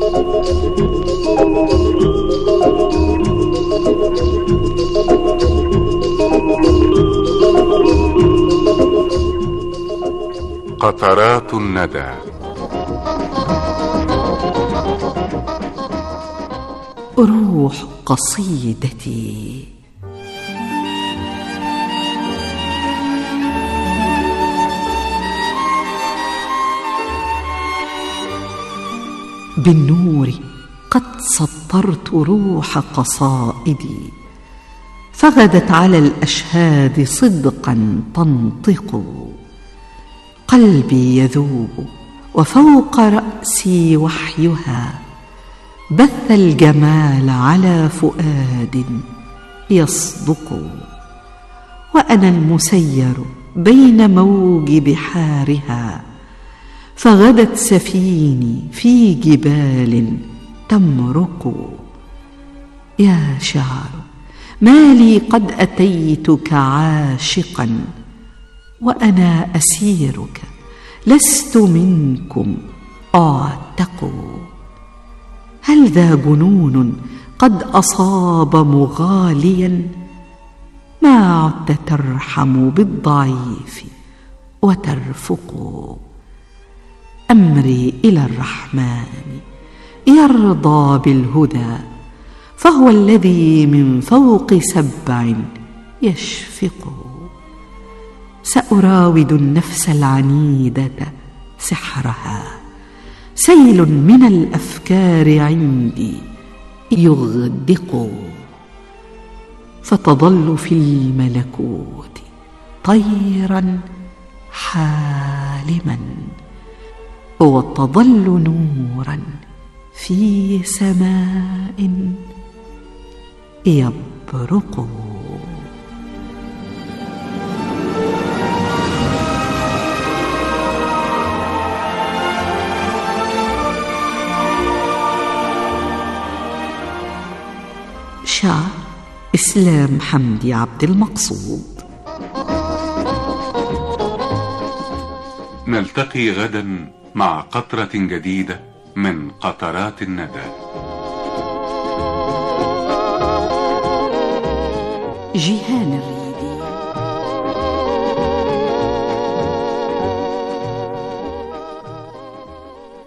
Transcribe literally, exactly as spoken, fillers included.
قطرات الندى. روح قصيدتي. بالنور قد سطرت روح قصائدي، فغدت على الأشهاد صدقا تنطق. قلبي يذوب وفوق رأسي وحيها، بث الجمال على فؤاد يصدق. وأنا المسير بين موج بحارها، فغدت سفيني في جبال تمرق. يا شعر ما لي قد أتيتك عاشقا، وأنا أسيرك لست منكم أعتق. هل ذا جنون قد أصاب مغاليا؟ ما عدت ترحم بالضعيف وترفق. أمري إلى الرحمن يرضى بالهدى، فهو الذي من فوق سبع يشفق. سأراود النفس العنيدة سحرها، سيل من الأفكار عندي يغدق. فتظل في الملكوت طيرا حالما، وتظل نورا في سماء يبرق. شعر إسلام حمدي عبد المقصود. نلتقي غدا مع قطرة جديدة من قطرات الندى. جيهان الريح.